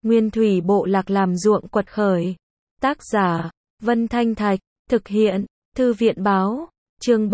Nguyên thủy bộ lạc làm ruộng quật khởi. Tác giả, Vân Thanh Thạch, thực hiện, Thư viện báo, chương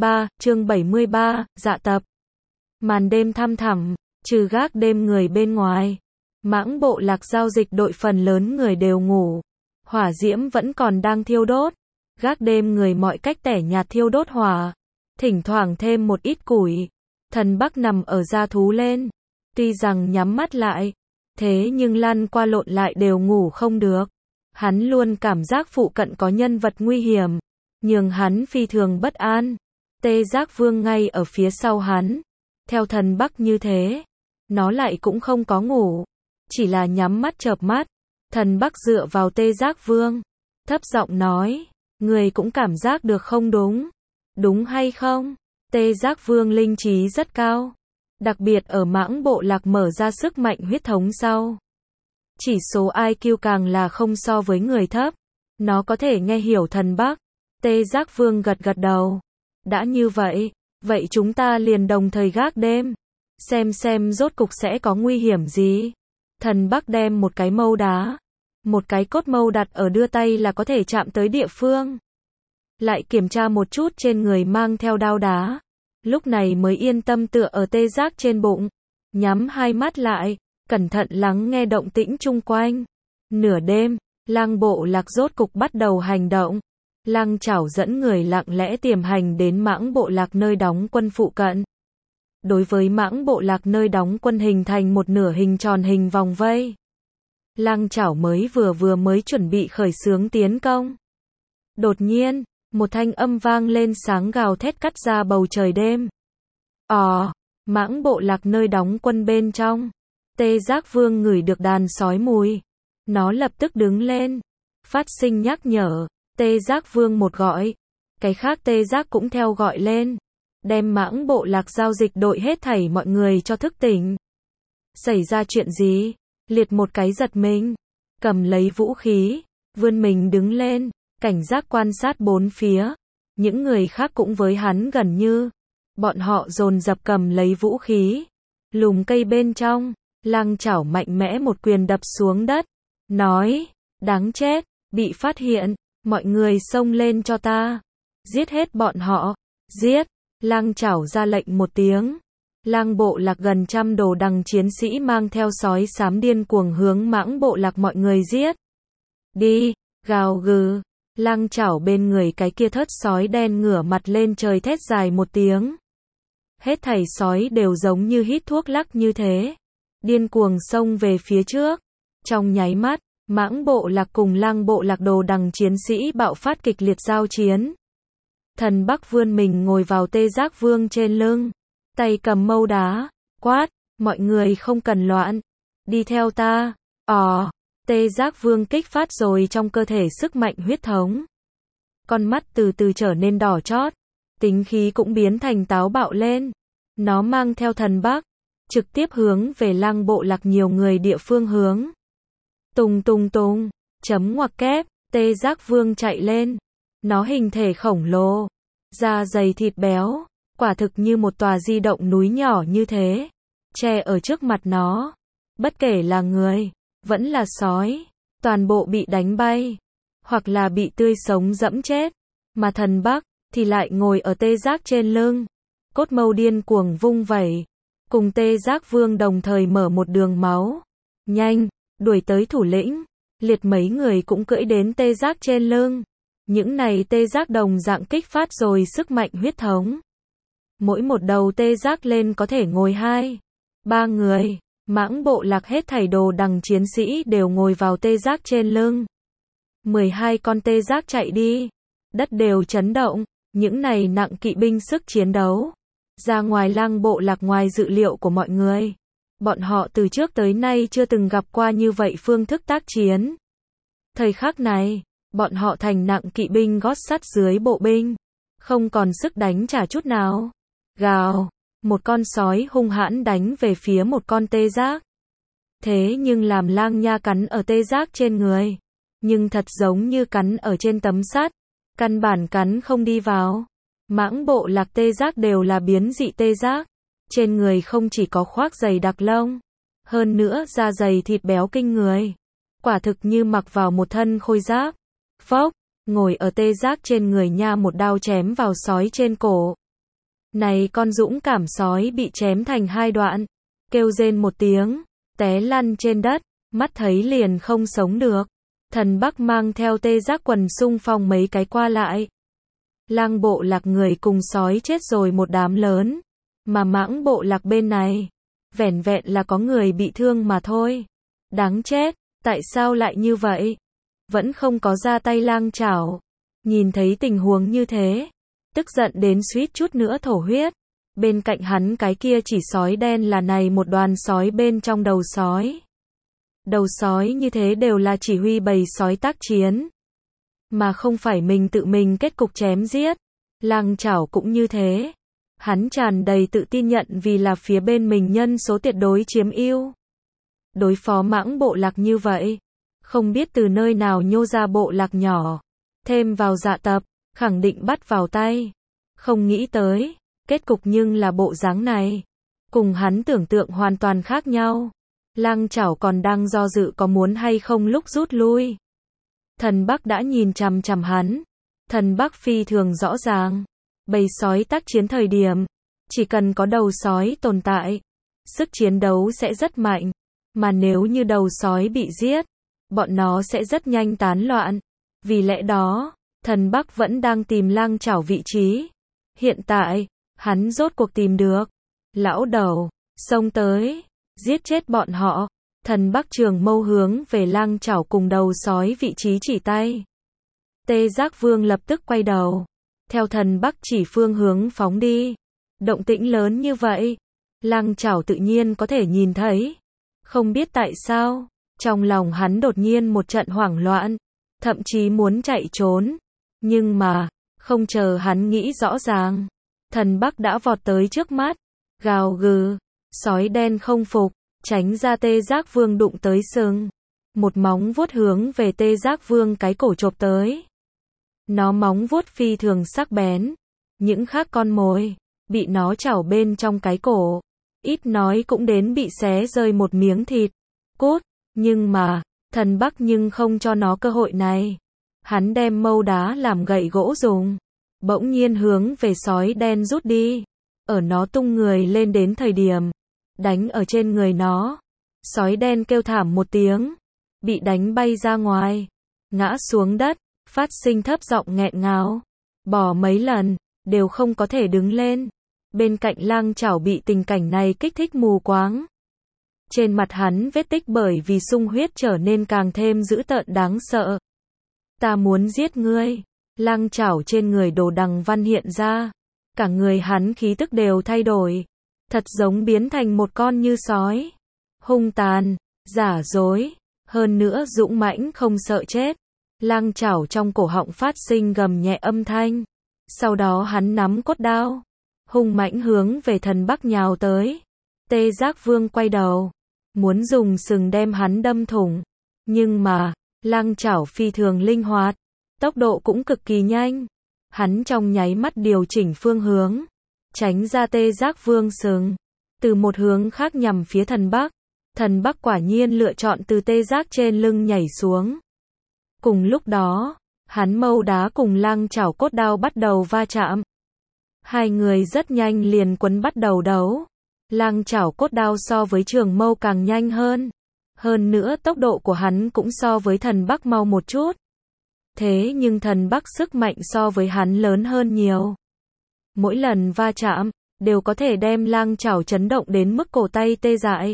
73, dạ tập. Màn đêm thăm thẳm, trừ gác đêm người bên ngoài. Mãng bộ lạc giao dịch đội phần lớn người đều ngủ. Hỏa diễm vẫn còn đang thiêu đốt. Gác đêm người mọi cách tẻ nhạt thiêu đốt hỏa. Thỉnh thoảng thêm một ít củi. Thần Bắc nằm ở da thú lên. Tuy rằng nhắm mắt lại, thế nhưng lăn qua lộn lại đều ngủ không được. Hắn luôn cảm giác phụ cận có nhân vật nguy hiểm, nhường hắn phi thường bất an. Tê Giác Vương ngay ở phía sau hắn. Theo Thần Bắc như thế, nó lại cũng không có ngủ, chỉ là nhắm mắt chợp mắt. Thần Bắc dựa vào Tê Giác Vương, thấp giọng nói, người cũng cảm giác được không đúng, đúng hay không? Tê Giác Vương linh trí rất cao, đặc biệt ở mãng bộ lạc mở ra sức mạnh huyết thống sau. Chỉ số IQ càng là không so với người thấp. Nó có thể nghe hiểu Thần Bắc. Tê Giác Vương gật gật đầu. Đã như vậy, vậy chúng ta liền đồng thời gác đêm. Xem rốt cục sẽ có nguy hiểm gì. Thần Bắc đem một cái mâu đá, một cái cốt mâu đặt ở đưa tay là có thể chạm tới địa phương. Lại kiểm tra một chút trên người mang theo đao đá. Lúc này mới yên tâm tựa ở Tê Giác trên bụng. Nhắm hai mắt lại, cẩn thận lắng nghe động tĩnh chung quanh. Nửa đêm, Lang bộ lạc rốt cục bắt đầu hành động. Lang Chảo dẫn người lặng lẽ tiềm hành đến mãng bộ lạc nơi đóng quân phụ cận. Đối với mãng bộ lạc nơi đóng quân hình thành một nửa hình tròn hình vòng vây. Lang Chảo mới chuẩn bị khởi xướng tiến công. Đột nhiên, một thanh âm vang lên sáng gào thét cắt ra bầu trời đêm. Mãng bộ lạc nơi đóng quân bên trong. Tê Giác Vương ngửi được đàn sói mùi. Nó lập tức đứng lên. Phát sinh nhắc nhở. Tê Giác Vương một gọi. Cái khác Tê Giác cũng theo gọi lên. Đem mãng bộ lạc giao dịch đội hết thảy mọi người cho thức tỉnh. Xảy ra chuyện gì? Liệt một cái giật mình. Cầm lấy vũ khí. Vươn mình đứng lên. Cảnh giác quan sát bốn phía. Những người khác cũng với hắn gần như. Bọn họ dồn dập cầm lấy vũ khí. Lùm cây bên trong. Lang Chảo mạnh mẽ một quyền đập xuống đất. Nói, đáng chết, bị phát hiện, mọi người xông lên cho ta. Giết hết bọn họ, giết. Lang Chảo ra lệnh một tiếng. Lang bộ lạc gần 100 đồ đằng chiến sĩ mang theo sói xám điên cuồng hướng mãng bộ lạc mọi người giết. Đi, gào gừ. Lang Chảo bên người cái kia thớt sói đen ngửa mặt lên trời thét dài một tiếng. Hết thảy sói đều giống như hít thuốc lắc như thế. Điên cuồng xông về phía trước. Trong nháy mắt, mãng bộ lạc cùng Lang bộ lạc đồ đằng chiến sĩ bạo phát kịch liệt giao chiến. Thần Bắc vươn mình ngồi vào Tê Giác Vương trên lưng. Tay cầm mâu đá. Quát, mọi người không cần loạn. Đi theo ta. Tê Giác Vương kích phát rồi trong cơ thể sức mạnh huyết thống. Con mắt từ từ trở nên đỏ chót. Tính khí cũng biến thành táo bạo lên. Nó mang theo Thần Bắc. Trực tiếp hướng về Lang bộ lạc nhiều người địa phương hướng. Tung, chấm ngoặc kép, Tê Giác Vương chạy lên. Nó hình thể khổng lồ, da dày thịt béo, quả thực như một tòa di động núi nhỏ như thế. Che ở trước mặt nó. Bất kể là người, vẫn là sói, toàn bộ bị đánh bay, hoặc là bị tươi sống dẫm chết. Mà Thần Bắc, thì lại ngồi ở Tê Giác trên lưng. Cốt mâu điên cuồng vung vẩy. Cùng Tê Giác Vương đồng thời mở một đường máu. Nhanh, đuổi tới thủ lĩnh. Liệt mấy người cũng cưỡi đến Tê Giác trên lưng. Những này Tê Giác đồng dạng kích phát rồi sức mạnh huyết thống. Mỗi một đầu Tê Giác lên có thể ngồi 2-3 người. Mãng bộ lạc hết thảy đồ đằng chiến sĩ đều ngồi vào Tê Giác trên lưng. 12 con Tê Giác chạy đi. Đất đều chấn động. Những này nặng kỵ binh sức chiến đấu. Ra ngoài Lang bộ lạc ngoài dự liệu của mọi người. Bọn họ từ trước tới nay chưa từng gặp qua như vậy phương thức tác chiến. Thời khắc này, bọn họ thành nặng kỵ binh gót sắt dưới bộ binh. Không còn sức đánh trả chút nào. Gào, một con sói hung hãn đánh về phía một con Tê Giác. Thế nhưng làm Lang nha cắn ở Tê Giác trên người. Nhưng thật giống như cắn ở trên tấm sắt. Căn bản cắn không đi vào. Mãng bộ lạc Tê Giác đều là biến dị Tê Giác. Trên người không chỉ có khoác dày đặc lông. hơn nữa da dày thịt béo kinh người. Quả thực như mặc vào một thân khôi giáp. Phốc, ngồi ở tê giác trên người nha một đao chém vào sói trên cổ. Này con dũng cảm sói bị chém thành hai đoạn, kêu rên một tiếng, té lăn trên đất, mắt thấy liền không sống được. Thần Bắc mang theo tê giác quần xung phong mấy cái qua lại. Lang bộ lạc người cùng sói chết rồi một đám lớn, mà mãng bộ lạc bên này, vẻn vẹn là có người bị thương mà thôi. Đáng chết, tại sao lại như vậy? Vẫn không có ra tay Lang Chảo. Nhìn thấy tình huống như thế, tức giận đến suýt chút nữa thổ huyết. Bên cạnh hắn cái kia chỉ sói đen là này một đoàn sói bên trong đầu sói. Đầu sói như thế đều là chỉ huy bầy sói tác chiến, mà không phải mình tự mình kết cục chém giết. Lang Chảo cũng như thế. Hắn tràn đầy tự tin nhận vì là phía bên mình nhân số tuyệt đối chiếm ưu. Đối phó mãng bộ lạc như vậy, không biết từ nơi nào nhô ra bộ lạc nhỏ, thêm vào Dạ Tập, khẳng định bắt vào tay. Không nghĩ tới, kết cục nhưng là bộ dáng này. Cùng hắn tưởng tượng hoàn toàn khác nhau. Lang Chảo còn đang do dự có muốn hay không lúc rút lui. Thần Bắc đã nhìn chằm chằm hắn. Thần Bắc phi thường rõ ràng. Bầy sói tác chiến thời điểm, chỉ cần có đầu sói tồn tại, sức chiến đấu sẽ rất mạnh. Mà nếu như đầu sói bị giết, bọn nó sẽ rất nhanh tán loạn. Vì lẽ đó, thần Bắc vẫn đang tìm Lang Chảo vị trí. Hiện tại, hắn rốt cuộc tìm được. Lão đầu, xông tới, giết chết bọn họ. Thần Bắc trường mâu hướng về Lang Chảo cùng đầu sói vị trí chỉ tay. Tê Giác Vương lập tức quay đầu, theo thần Bắc chỉ phương hướng phóng đi. Động tĩnh lớn như vậy, Lang Chảo tự nhiên có thể nhìn thấy. Không biết tại sao, trong lòng hắn đột nhiên một trận hoảng loạn, thậm chí muốn chạy trốn. Nhưng mà, không chờ hắn nghĩ rõ ràng, thần Bắc đã vọt tới trước mắt, gào gừ, sói đen không phục, tránh ra Tê Giác Vương đụng tới sừng. Một móng vuốt hướng về Tê Giác Vương cái cổ chộp tới. Nó móng vuốt phi thường sắc bén, những khác con mồi, bị nó chảo bên trong cái cổ, ít nói cũng đến bị xé rơi một miếng thịt. Cút, nhưng mà, thần Bắc nhưng không cho nó cơ hội này. Hắn đem mâu đá làm gậy gỗ dùng, bỗng nhiên hướng về sói đen rút đi. Ở nó tung người lên đến thời điểm, đánh ở trên người nó. Sói đen kêu thảm một tiếng, bị đánh bay ra ngoài, ngã xuống đất, phát sinh thấp giọng nghẹn ngào. Bò mấy lần, đều không có thể đứng lên. Bên cạnh Lang Chảo bị tình cảnh này kích thích mù quáng. Trên mặt hắn vết tích bởi vì sung huyết trở nên càng thêm dữ tợn đáng sợ. Ta muốn giết ngươi. Lang Chảo trên người đồ đằng văn hiện ra. Cả người hắn khí tức đều thay đổi. Thật giống biến thành một con như sói. Hung tàn, giả dối, hơn nữa dũng mãnh không sợ chết. Lang Chảo trong cổ họng phát sinh gầm nhẹ âm thanh. Sau đó hắn nắm cốt đao, hung mãnh hướng về thần Bắc nhào tới. Tê Giác Vương quay đầu, muốn dùng sừng đem hắn đâm thủng. Nhưng mà, Lang Chảo phi thường linh hoạt, tốc độ cũng cực kỳ nhanh. Hắn trong nháy mắt điều chỉnh phương hướng, tránh ra Tê Giác Vương sừng, từ một hướng khác nhằm phía thần Bắc. Thần Bắc quả nhiên lựa chọn từ tê giác trên lưng nhảy xuống. Cùng lúc đó, hắn mâu đá cùng Lang Chảo cốt đao bắt đầu va chạm. Hai người rất nhanh liền quấn bắt đầu đấu. Lang Chảo cốt đao so với trường mâu càng nhanh hơn. Hơn nữa tốc độ của hắn cũng so với thần Bắc mau một chút. Thế nhưng thần Bắc sức mạnh so với hắn lớn hơn nhiều. Mỗi lần va chạm, đều có thể đem Lang Chảo chấn động đến mức cổ tay tê dại.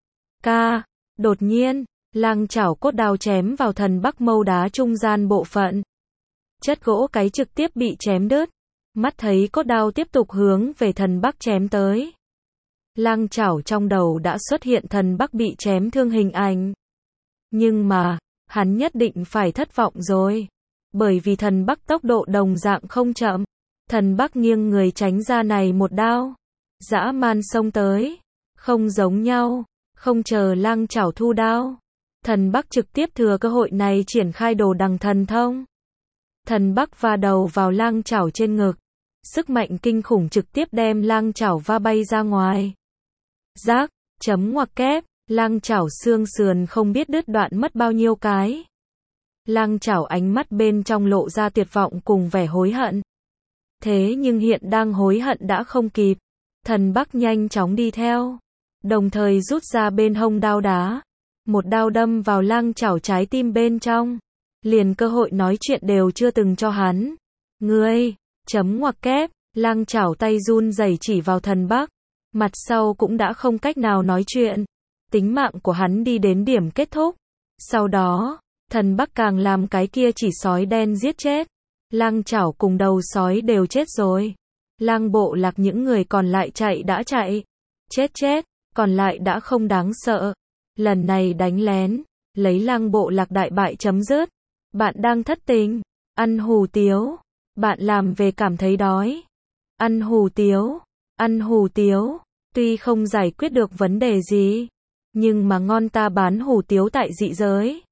Đột nhiên, Lang Chảo cốt đao chém vào thần Bắc mâu đá trung gian bộ phận. Chất gỗ cái trực tiếp bị chém đứt. Mắt thấy cốt đao tiếp tục hướng về thần Bắc chém tới. Lang Chảo trong đầu đã xuất hiện thần Bắc bị chém thương hình ảnh. Nhưng mà, hắn nhất định phải thất vọng rồi. Bởi vì thần Bắc tốc độ đồng dạng không chậm. Thần Bắc nghiêng người tránh ra này một đao. Dã man xông tới. Không giống nhau. Không chờ Lang Chảo thu đao. Thần Bắc trực tiếp thừa cơ hội này triển khai đồ đằng thần thông. Thần Bắc va đầu vào Lang Chảo trên ngực. Sức mạnh kinh khủng trực tiếp đem Lang Chảo va bay ra ngoài. Rác, chấm ngoặc kép, Lang chảo xương sườn không biết đứt đoạn mất bao nhiêu cái. Lang chảo ánh mắt bên trong lộ ra tuyệt vọng cùng vẻ hối hận. Thế nhưng hiện đang hối hận đã không kịp. Thần Bắc nhanh chóng đi theo, đồng thời rút ra bên hông đao đá. Một đao đâm vào lang chảo trái tim bên trong. Liền cơ hội nói chuyện đều chưa từng cho hắn. Ngươi, chấm ngoặc kép, lang chảo tay run rẩy chỉ vào thần Bắc. Mặt sau cũng đã không cách nào nói chuyện. Tính mạng của hắn đi đến điểm kết thúc. Sau đó, thần Bắc càng làm cái kia chỉ sói đen giết chết. Lang chảo cùng đầu sói đều chết rồi. Lang bộ lạc những người còn lại chạy đã chạy. Chết, còn lại đã không đáng sợ. Lần này đánh lén, lấy lang bộ lạc đại bại chấm dứt. Bạn đang thất tình, ăn hủ tiếu. Bạn làm về cảm thấy đói. Ăn hủ tiếu. Tuy không giải quyết được vấn đề gì, nhưng mà ngon, ta bán hủ tiếu tại dị giới.